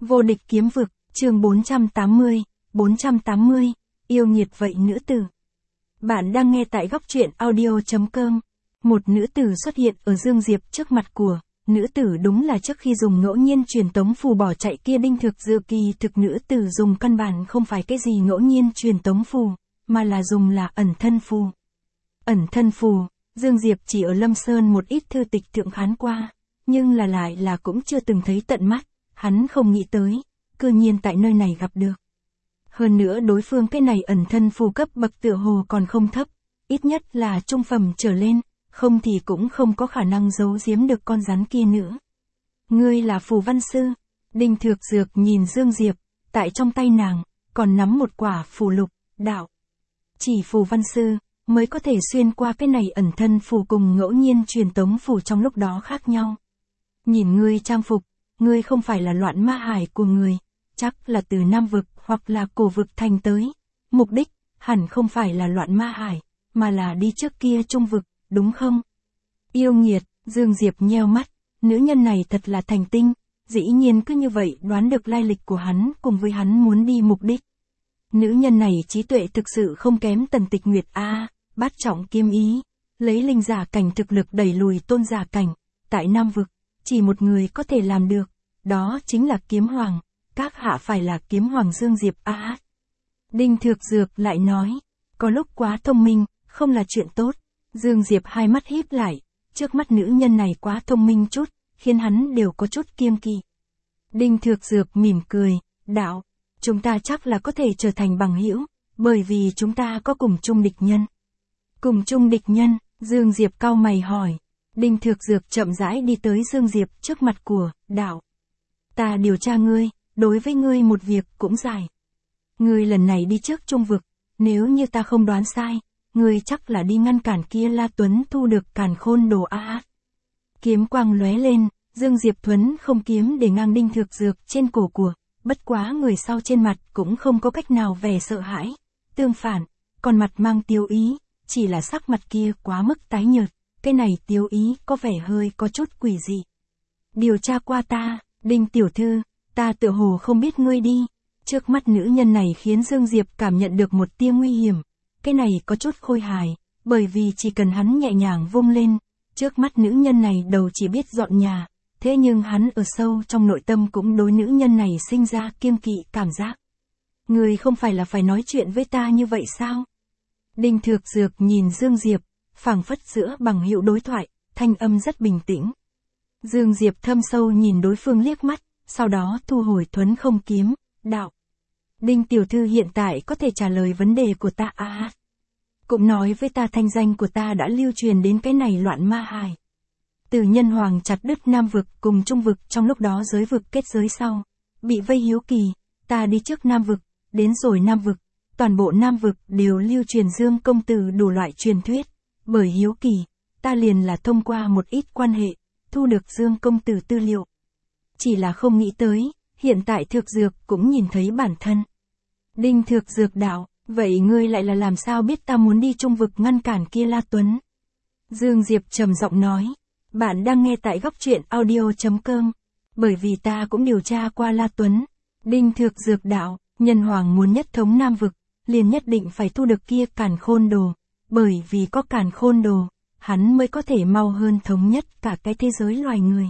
Vô địch kiếm vực, chương 480, yêu nghiệt vậy nữ tử. Bạn đang nghe tại góc truyện audio.com. Một nữ tử xuất hiện ở Dương Diệp trước mặt của, nữ tử đúng là trước khi dùng ngẫu nhiên truyền tống phù bỏ chạy kia Đinh Thực Dược. Kỳ thực nữ tử dùng căn bản không phải cái gì ngẫu nhiên truyền tống phù, mà là dùng là ẩn thân phù. Ẩn thân phù, Dương Diệp chỉ ở Lâm Sơn một ít thư tịch thượng khán qua, nhưng lại là cũng chưa từng thấy tận mắt, hắn không nghĩ tới, cư nhiên tại nơi này gặp được. Hơn nữa đối phương cái này ẩn thân phù cấp bậc tựa hồ còn không thấp, ít nhất là trung phẩm trở lên, không thì cũng không có khả năng giấu giếm được con rắn kia nữa. Ngươi là phù văn sư? Đinh Thực Dược nhìn Dương Diệp, tại trong tay nàng, còn nắm một quả phù lục, đạo. Chỉ phù văn sư, mới có thể xuyên qua cái này ẩn thân phù cùng ngẫu nhiên truyền tống phù trong lúc đó khác nhau. Nhìn ngươi trang phục, ngươi không phải là loạn ma hải của người, chắc là từ Nam vực hoặc là cổ vực thành tới. Mục đích, hẳn không phải là loạn ma hải, mà là đi trước kia trung vực, đúng không? Yêu nghiệt, Dương Diệp nheo mắt, nữ nhân này thật là thành tinh, dĩ nhiên cứ như vậy đoán được lai lịch của hắn cùng với hắn muốn đi mục đích. Nữ nhân này trí tuệ thực sự không kém Tần Tịch Nguyệt a, bát trọng kiếm ý, lấy linh giả cảnh thực lực đẩy lùi tôn giả cảnh, tại Nam vực, chỉ một người có thể làm được, đó chính là kiếm hoàng, các hạ phải là kiếm hoàng Dương Diệp a. Đinh Thực Dược lại nói, có lúc quá thông minh, không là chuyện tốt. Dương Diệp hai mắt híp lại, trước mắt nữ nhân này quá thông minh chút, khiến hắn đều có chút kiêng kỵ. Đinh Thực Dược mỉm cười, đạo, chúng ta chắc là có thể trở thành bằng hữu, bởi vì chúng ta có cùng chung địch nhân. Cùng chung địch nhân, Dương Diệp cau mày hỏi. Đinh Thực Dược chậm rãi đi tới Dương Diệp trước mặt của, đạo. Ta điều tra ngươi, đối với ngươi một việc cũng dài. Ngươi lần này đi trước trung vực, nếu như ta không đoán sai, ngươi chắc là đi ngăn cản kia La Tuấn thu được càn khôn đồ a. Kiếm quang lóe lên, Dương Diệp thuấn không kiếm để ngang Đinh Thực Dược trên cổ của, bất quá người sau trên mặt cũng không có cách nào vẻ sợ hãi. Tương phản, còn mặt mang tiêu ý, chỉ là sắc mặt kia quá mức tái nhợt, cái này tiêu ý có vẻ hơi có chút quỷ dị. Điều tra qua ta, Đinh tiểu thư, ta tựa hồ không biết ngươi đi. Trước mắt nữ nhân này khiến Dương Diệp cảm nhận được một tia nguy hiểm. Cái này có chút khôi hài, bởi vì chỉ cần hắn nhẹ nhàng vung lên, trước mắt nữ nhân này đầu chỉ biết dọn nhà, thế nhưng hắn ở sâu trong nội tâm cũng đối nữ nhân này sinh ra kiêng kỵ cảm giác. Người không phải là phải nói chuyện với ta như vậy sao? Đinh Thực Dược nhìn Dương Diệp, phảng phất giữa bằng hữu đối thoại, thanh âm rất bình tĩnh. Dương Diệp thâm sâu nhìn đối phương liếc mắt, sau đó thu hồi thuấn không kiếm, đạo. Đinh tiểu thư hiện tại có thể trả lời vấn đề của ta à? Cũng nói với ta thanh danh của ta đã lưu truyền đến cái này loạn ma hải. Từ nhân hoàng chặt đứt Nam vực cùng Trung vực trong lúc đó giới vực kết giới sau. Bị vây hiếu kỳ, ta đi trước Nam vực, đến rồi Nam vực. Toàn bộ Nam vực đều lưu truyền Dương công tử đủ loại truyền thuyết. Bởi hiếu kỳ, ta liền là thông qua một ít quan hệ, thu được Dương công tử tư liệu. Chỉ là không nghĩ tới, hiện tại Thực Dược cũng nhìn thấy bản thân. Đinh Thực Dược đạo, vậy ngươi lại là làm sao biết ta muốn đi trung vực ngăn cản kia La Tuấn? Dương Diệp trầm giọng nói, bạn đang nghe tại góc truyện audio.com, bởi vì ta cũng điều tra qua La Tuấn. Đinh Thực Dược đạo, nhân hoàng muốn nhất thống Nam vực, liền nhất định phải thu được kia càn khôn đồ, bởi vì có càn khôn đồ, hắn mới có thể mau hơn thống nhất cả cái thế giới loài người.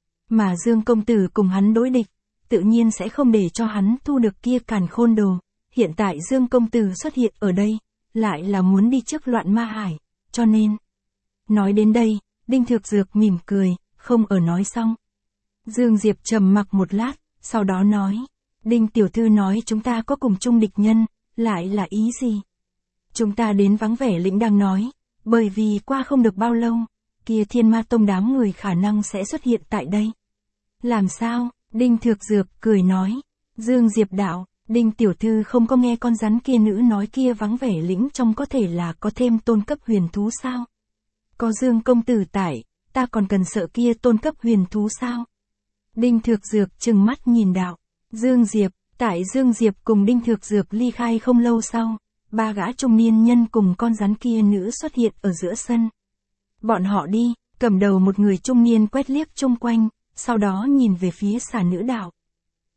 Mà Dương công tử cùng hắn đối địch, tự nhiên sẽ không để cho hắn thu được kia càn khôn đồ. Hiện tại Dương công tử xuất hiện ở đây, lại là muốn đi trước loạn ma hải, cho nên. Nói đến đây, Đinh Thực Dược mỉm cười, không ở nói xong. Dương Diệp trầm mặc một lát, sau đó nói, Đinh tiểu thư nói chúng ta có cùng chung địch nhân, lại là ý gì? Chúng ta đến vắng vẻ lĩnh đang nói, bởi vì qua không được bao lâu, kia Thiên Ma Tông đám người khả năng sẽ xuất hiện tại đây. Làm sao? Đinh Thực Dược cười nói, Dương Diệp đạo, Đinh tiểu thư không có nghe con rắn kia nữ nói kia vắng vẻ lĩnh trong có thể là có thêm tôn cấp huyền thú sao? Có Dương công tử tại, ta còn cần sợ kia tôn cấp huyền thú sao? Đinh Thực Dược trừng mắt nhìn đạo, Dương Diệp, tại Dương Diệp cùng Đinh Thực Dược ly khai không lâu sau, ba gã trung niên nhân cùng con rắn kia nữ xuất hiện ở giữa sân. Bọn họ đi, cầm đầu một người trung niên quét liếc chung quanh, sau đó nhìn về phía xà nữ đạo.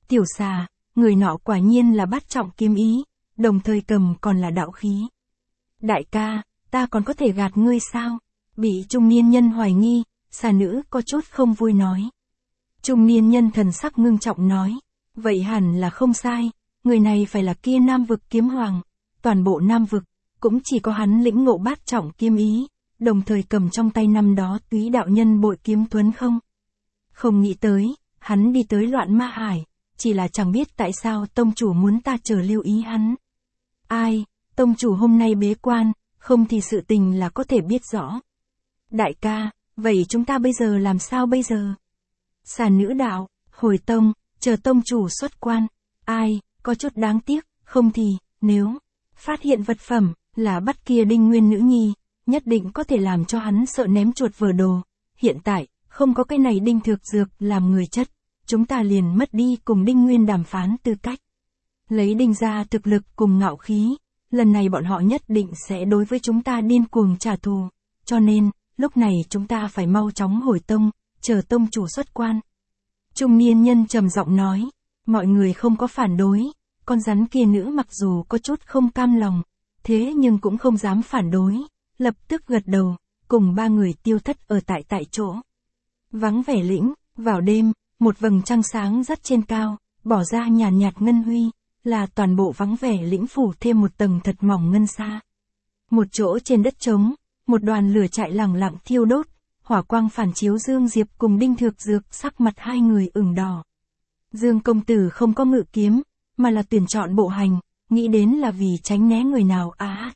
Tiểu xà, người nọ quả nhiên là bát trọng kiếm ý, đồng thời cầm còn là đạo khí. Đại ca, ta còn có thể gạt ngươi sao? Bị trung niên nhân hoài nghi, xà nữ có chút không vui nói. Trung niên nhân thần sắc ngưng trọng nói, vậy hẳn là không sai, người này phải là kia Nam vực kiếm hoàng, toàn bộ Nam vực, cũng chỉ có hắn lĩnh ngộ bát trọng kiếm ý, đồng thời cầm trong tay năm đó túy đạo nhân bội kiếm thuấn không. Không nghĩ tới, hắn đi tới Loạn Ma Hải, chỉ là chẳng biết tại sao tông chủ muốn ta chờ lưu ý hắn. Ai, tông chủ hôm nay bế quan, không thì sự tình là có thể biết rõ. Đại ca, vậy chúng ta bây giờ làm sao bây giờ? Xà nữ đạo, hồi tông, chờ tông chủ xuất quan. Ai, có chút đáng tiếc, không thì, nếu phát hiện vật phẩm, là bắt kia Đinh Nguyên nữ nhi, nhất định có thể làm cho hắn sợ ném chuột vỡ đồ. Hiện tại, không có cái này Đinh Thược Dược làm người chất, chúng ta liền mất đi cùng Đinh Nguyên đàm phán tư cách. Lấy Đinh ra thực lực cùng ngạo khí, lần này bọn họ nhất định sẽ đối với chúng ta điên cuồng trả thù, cho nên, lúc này chúng ta phải mau chóng hồi tông, chờ tông chủ xuất quan. Trung niên nhân trầm giọng nói, mọi người không có phản đối, con rắn kia nữ mặc dù có chút không cam lòng, thế nhưng cũng không dám phản đối, lập tức gật đầu, cùng ba người tiêu thất ở tại chỗ. Vắng vẻ lĩnh, vào đêm, một vầng trăng sáng rất trên cao, bỏ ra nhàn nhạt ngân huy, là toàn bộ vắng vẻ lĩnh phủ thêm một tầng thật mỏng ngân sa. Một chỗ trên đất trống, một đoàn lửa chạy lẳng lặng thiêu đốt, hỏa quang phản chiếu Dương Diệp cùng Đinh Thược Dược, sắc mặt hai người ửng đỏ. Dương công tử không có ngự kiếm, mà là tuyển chọn bộ hành, nghĩ đến là vì tránh né người nào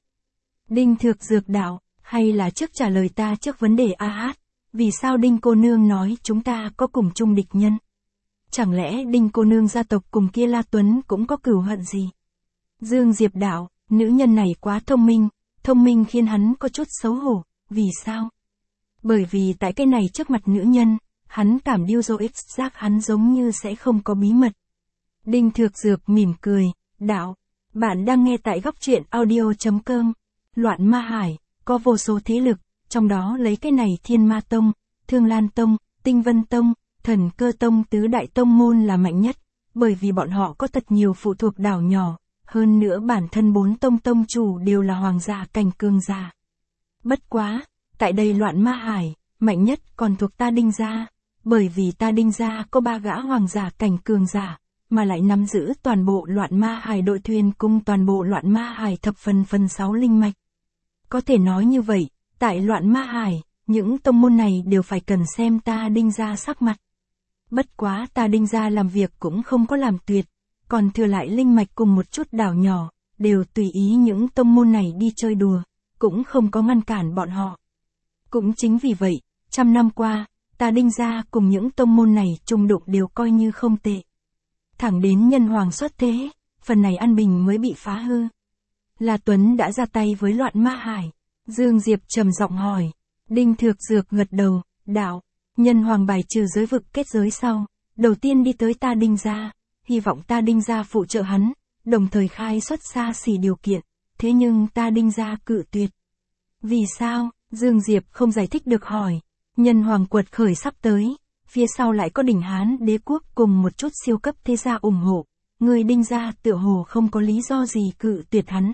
Đinh Thược Dược đạo, hay là trước trả lời ta trước vấn đề vì sao Đinh cô nương nói chúng ta có cùng chung địch nhân? Chẳng lẽ Đinh cô nương gia tộc cùng kia La Tuấn cũng có cửu hận gì? Dương Diệp đạo, nữ nhân này quá thông minh khiến hắn có chút xấu hổ, vì sao? Bởi vì tại cái này trước mặt nữ nhân, hắn cảm điêu dô ích giác hắn giống như sẽ không có bí mật. Đinh Thược Dược mỉm cười, đạo, bạn đang nghe tại góc truyện audio.com. Loạn Ma Hải, có vô số thế lực, trong đó lấy cái này Thiên Ma Tông, Thương Lan Tông, Tinh Vân Tông, Thần Cơ Tông tứ đại tông môn là mạnh nhất, bởi vì bọn họ có thật nhiều phụ thuộc đảo nhỏ, hơn nữa bản thân bốn tông chủ đều là hoàng gia cảnh cường giả. Bất quá, tại đây Loạn Ma Hải, mạnh nhất còn thuộc ta Đinh gia, bởi vì ta Đinh gia có ba gã hoàng giả cảnh cường giả, mà lại nắm giữ toàn bộ Loạn Ma Hải đội thuyền cùng toàn bộ Loạn Ma Hải thập phần 6 linh mạch. Có thể nói như vậy, tại Loạn Ma Hải, những tông môn này đều phải cần xem ta Đinh gia sắc mặt. Bất quá ta Đinh gia làm việc cũng không có làm tuyệt, còn thừa lại linh mạch cùng một chút đảo nhỏ, đều tùy ý những tông môn này đi chơi đùa, cũng không có ngăn cản bọn họ. Cũng chính vì vậy, trăm năm qua, ta Đinh gia cùng những tông môn này chung đụng đều coi như không tệ. Thẳng đến nhân hoàng xuất thế, phần này an bình mới bị phá hư. La Tuấn đã ra tay với Loạn Ma Hải. Dương Diệp trầm giọng hỏi. Đinh Thược Dược gật đầu, đạo, nhân hoàng bài trừ giới vực kết giới sau, đầu tiên đi tới ta Đinh gia, hy vọng ta Đinh gia phụ trợ hắn, đồng thời khai xuất xa xỉ điều kiện, thế nhưng ta Đinh gia cự tuyệt. Vì sao? Dương Diệp không giải thích được hỏi. Nhân hoàng quật khởi sắp tới, phía sau lại có Đỉnh Hán đế quốc cùng một chút siêu cấp thế gia ủng hộ, người Đinh gia tựa hồ không có lý do gì cự tuyệt hắn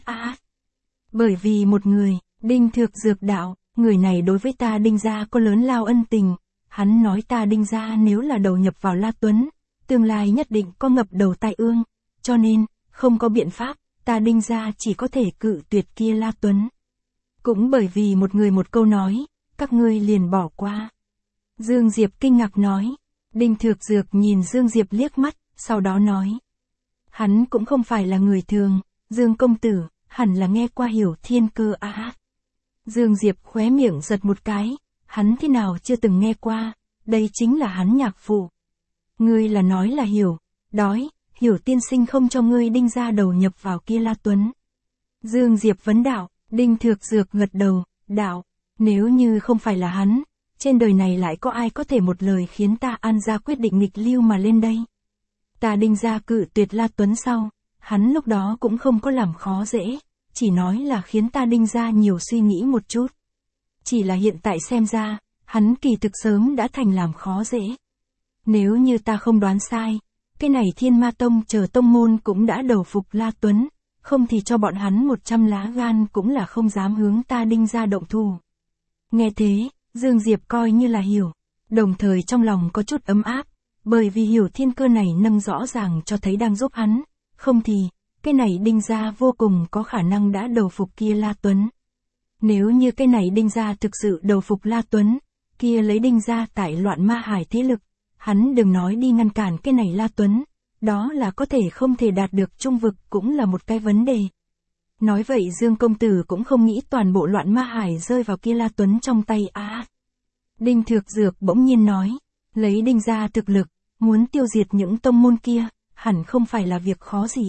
Bởi vì một người, Đinh Thược Dược đạo, người này đối với ta Đinh gia có lớn lao ân tình, hắn nói ta Đinh gia nếu là đầu nhập vào La Tuấn, tương lai nhất định có ngập đầu tai ương, cho nên, không có biện pháp, ta Đinh gia chỉ có thể cự tuyệt kia La Tuấn. Cũng bởi vì một người một câu nói, các ngươi liền bỏ qua. Dương Diệp kinh ngạc nói. Đinh Thược Dược nhìn Dương Diệp liếc mắt, sau đó nói. Hắn cũng không phải là người thường, Dương công tử, hẳn là nghe qua Hiểu Thiên Cơ Dương Diệp khóe miệng giật một cái, hắn thế nào chưa từng nghe qua, đây chính là hắn nhạc phụ. Ngươi là nói là Hiểu, Hiểu tiên sinh không cho ngươi Đinh gia đầu nhập vào kia La Tuấn. Dương Diệp vấn đạo. Đinh Thược Dược gật đầu, đạo, nếu như không phải là hắn, trên đời này lại có ai có thể một lời khiến ta An gia quyết định nghịch lưu mà lên đây. Ta Đinh gia cự tuyệt La Tuấn sau, hắn lúc đó cũng không có làm khó dễ, chỉ nói là khiến ta Đinh gia nhiều suy nghĩ một chút. Chỉ là hiện tại xem ra, hắn kỳ thực sớm đã thành làm khó dễ. Nếu như ta không đoán sai, cái này Thiên Ma Tông chờ tông môn cũng đã đầu phục La Tuấn, không thì cho bọn hắn 100 lá gan cũng là không dám hướng ta Đinh gia động thủ. Nghe thế, Dương Diệp coi như là hiểu, đồng thời trong lòng có chút ấm áp, bởi vì hiểu thiên cơ này nâng rõ ràng cho thấy đang giúp hắn, không thì, cái này Đinh gia vô cùng có khả năng đã đầu phục kia La Tuấn. Nếu như cái này Đinh gia thực sự đầu phục La Tuấn, kia lấy Đinh gia tại loạn ma hải thế lực, hắn đừng nói đi ngăn cản cái này La Tuấn, đó là có thể không thể đạt được trung vực cũng là một cái vấn đề. Nói vậy Dương công tử cũng không nghĩ toàn bộ loạn ma hải rơi vào kia La Tuấn trong tay Đinh Thược Dược bỗng nhiên nói, lấy Đinh gia thực lực, muốn tiêu diệt những tông môn kia, hẳn không phải là việc khó gì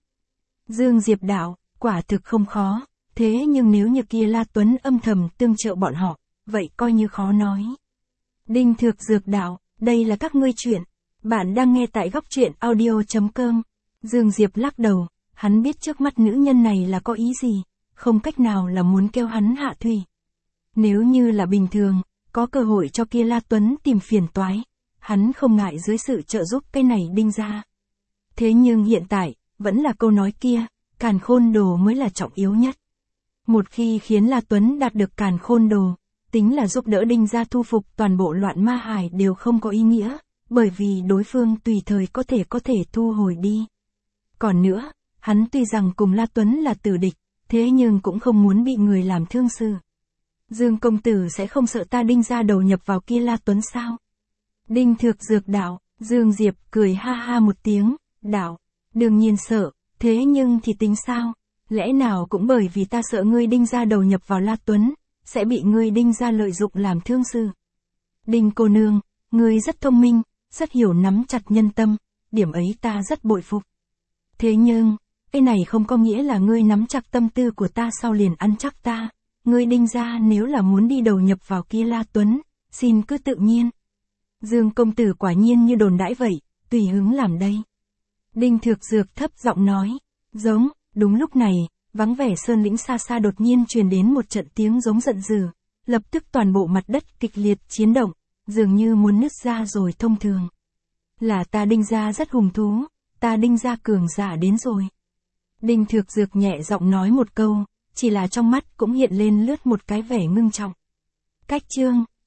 Dương Diệp đạo, quả thực không khó, thế nhưng nếu như kia La Tuấn âm thầm tương trợ bọn họ, vậy coi như khó nói. Đinh Thược Dược đạo, đây là các ngươi chuyện, bạn đang nghe tại góc truyện audio.com. Dương Diệp lắc đầu, hắn biết trước mắt nữ nhân này là có ý gì, không cách nào là muốn kêu hắn hạ thủy. Nếu như là bình thường, có cơ hội cho kia La Tuấn tìm phiền toái, hắn không ngại dưới sự trợ giúp cái này Đinh gia. Thế nhưng hiện tại, vẫn là câu nói kia, Càn Khôn Đồ mới là trọng yếu nhất. Một khi khiến La Tuấn đạt được Càn Khôn Đồ, tính là giúp đỡ Đinh gia thu phục toàn bộ loạn ma hải đều không có ý nghĩa, bởi vì đối phương tùy thời có thể thu hồi đi. Còn nữa, hắn tuy rằng cùng La Tuấn là tử địch, thế nhưng cũng không muốn bị người làm thương sự. Dương công tử sẽ không sợ ta Đinh gia đầu nhập vào kia La Tuấn sao? Đinh Thược Dược đạo, Dương Diệp cười ha ha một tiếng, đạo, đương nhiên sợ, thế nhưng thì tính sao? Lẽ nào cũng bởi vì ta sợ ngươi Đinh gia đầu nhập vào La Tuấn, sẽ bị ngươi Đinh gia lợi dụng làm thương sự. Đinh cô nương, ngươi rất thông minh, rất hiểu nắm chặt nhân tâm, điểm ấy ta rất bội phục. Thế nhưng, cái này không có nghĩa là ngươi nắm chặt tâm tư của ta sau liền ăn chắc ta. Ngươi Đinh gia nếu là muốn đi đầu nhập vào kia La Tuấn, xin cứ tự nhiên. Dương công tử quả nhiên như đồn đãi vậy, tùy hứng làm đây. Đinh Thược Dược thấp giọng nói, giống, đúng lúc này, vắng vẻ sơn lĩnh xa xa đột nhiên truyền đến một trận tiếng giống giận dữ, lập tức toàn bộ mặt đất kịch liệt chiến động, dường như muốn nứt ra rồi thông thường. Là ta Đinh gia rất hùng thú, ta Đinh gia cường giả đến rồi. Đinh Thược Dược nhẹ giọng nói một câu, chỉ là trong mắt cũng hiện lên lướt một cái vẻ ngưng trọng. Cách chương